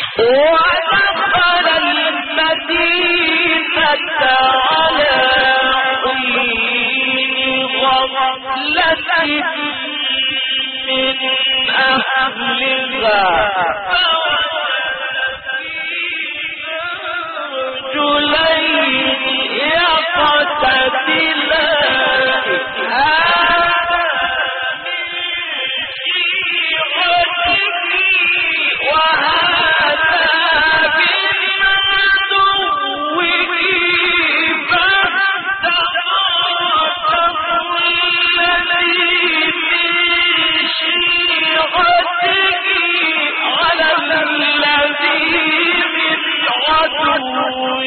ودخل المدينة على حين غفلة من أهلها رجلين يقتتلان هذا من شيعته وهذا من عدوه فاستغاثه الذي من شيعته على الذي من عدوه